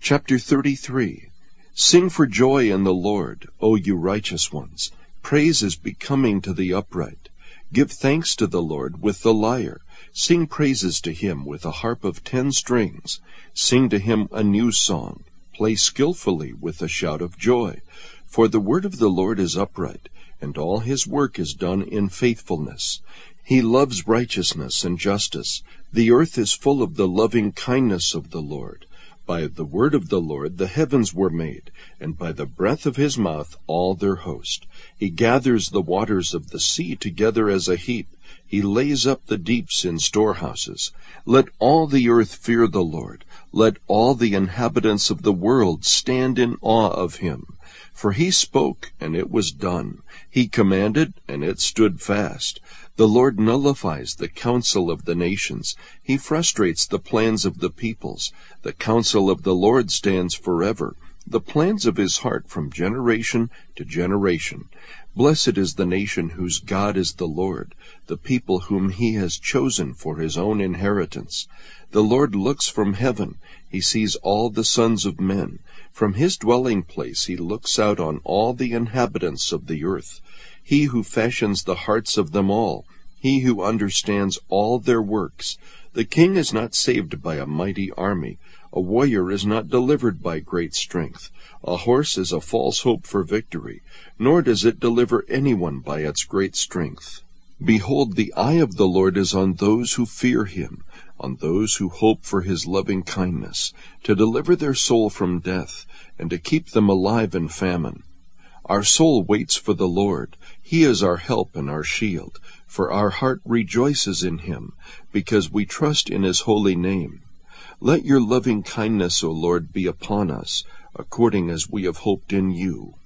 Chapter 33. Sing for joy in the Lord, O you righteous ones. Praise is becoming to the upright. Give thanks to the Lord with the lyre. Sing praises to him with a harp of 10 strings. Sing to him a new song. Play skillfully with a shout of joy. For the word of the Lord is upright, and all his work is done in faithfulness. He loves righteousness and justice. The earth is full of the loving kindness of the Lord. By the word of the Lord the heavens were made, and by the breath of his mouth all their host. He gathers the waters of the sea together as a heap. He lays up the deeps in storehouses. Let all the earth fear the Lord. Let all the inhabitants of the world stand in awe of him. For he spoke, and it was done. He commanded, and it stood fast. The Lord nullifies the counsel of the nations. He frustrates the plans of the peoples. The counsel of the Lord stands forever, the plans of his heart from generation to generation. Blessed is the nation whose God is the Lord, the people whom he has chosen for his own inheritance. The Lord looks from heaven. He sees all the sons of men. From his dwelling place he looks out on all the inhabitants of the earth. He who fashions the hearts of them all, he who understands all their works. The king is not saved by a mighty army. A warrior is not delivered by great strength. A horse is a false hope for victory, nor does it deliver anyone by its great strength. Behold, the eye of the Lord is on those who fear him, on those who hope for his loving kindness, to deliver their soul from death, and to keep them alive in famine. Our soul waits for the Lord. He is our help and our shield, for our heart rejoices in him, because we trust in his holy name. Let your loving kindness, O Lord, be upon us, according as we have hoped in you.